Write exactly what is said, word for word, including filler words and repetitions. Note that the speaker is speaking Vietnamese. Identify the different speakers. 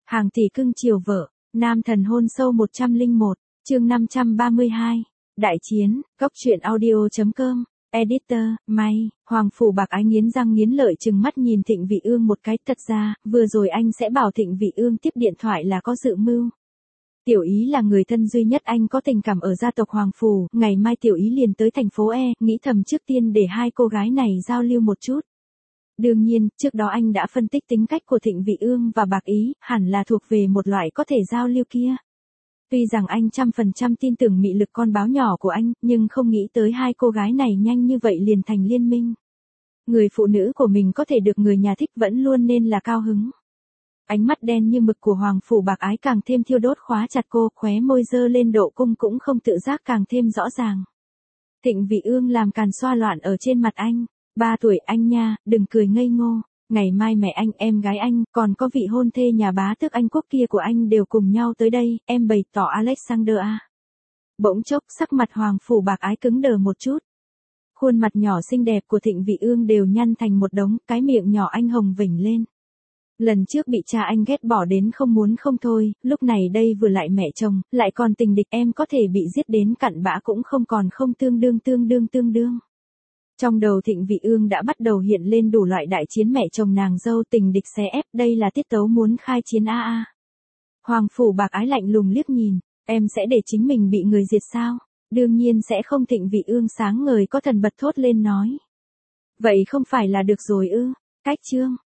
Speaker 1: Hàng tỷ cưng chiều vợ, nam thần hôn sâu một trăm lẻ một, chương năm trăm ba mươi hai. Đại chiến, góc truyện audio.com, editor, may, Hoàng Phủ Bạc Ái nghiến răng nghiến lợi trừng mắt nhìn Thịnh Vị Ương một cái, thật ra, vừa rồi anh sẽ bảo Thịnh Vị Ương tiếp điện thoại là có dự mưu. Tiểu Ý là người thân duy nhất anh có tình cảm ở gia tộc Hoàng Phủ, ngày mai Tiểu Ý liền tới thành phố E, nghĩ thầm trước tiên để hai cô gái này giao lưu một chút. Đương nhiên, trước đó anh đã phân tích tính cách của Thịnh Vị Ương và Bạc Ý, hẳn là thuộc về một loại có thể giao lưu kia. Tuy rằng anh trăm phần trăm tin tưởng mị lực con báo nhỏ của anh, nhưng không nghĩ tới hai cô gái này nhanh như vậy liền thành liên minh. Người phụ nữ của mình có thể được người nhà thích vẫn luôn nên là cao hứng. Ánh mắt đen như mực của Hoàng Phủ Bạc Ái càng thêm thiêu đốt khóa chặt cô, khóe môi dơ lên độ cung cũng không tự giác càng thêm rõ ràng. Thịnh Vị Ương làm càn xoa loạn ở trên mặt anh. Ba tuổi anh nha, đừng cười ngây ngô. Ngày mai mẹ anh, em gái anh, còn có vị hôn thê nhà bá tước Anh Quốc kia của anh đều cùng nhau tới đây, em bày tỏ Alexander a. Bỗng chốc sắc mặt Hoàng Phủ Bạc Ái cứng đờ một chút. Khuôn mặt nhỏ xinh đẹp của Thịnh Vị Ương đều nhăn thành một đống, cái miệng nhỏ anh hồng vểnh lên. Lần trước bị cha anh ghét bỏ đến không muốn không thôi, lúc này đây vừa lại mẹ chồng, lại còn tình địch, em có thể bị giết đến cặn bã cũng không còn không tương đương tương đương tương đương. Trong đầu Thịnh Vị Ương đã bắt đầu hiện lên đủ loại đại chiến mẹ chồng nàng dâu, tình địch xé ép, đây là tiết tấu muốn khai chiến a a. Hoàng Phủ Bạc Ái lạnh lùng liếc nhìn, em sẽ để chính mình bị người diệt sao? Đương nhiên sẽ không. Thịnh Vị Ương sáng ngời có thần bật thốt lên nói. Vậy không phải là được rồi ư? Cách chương,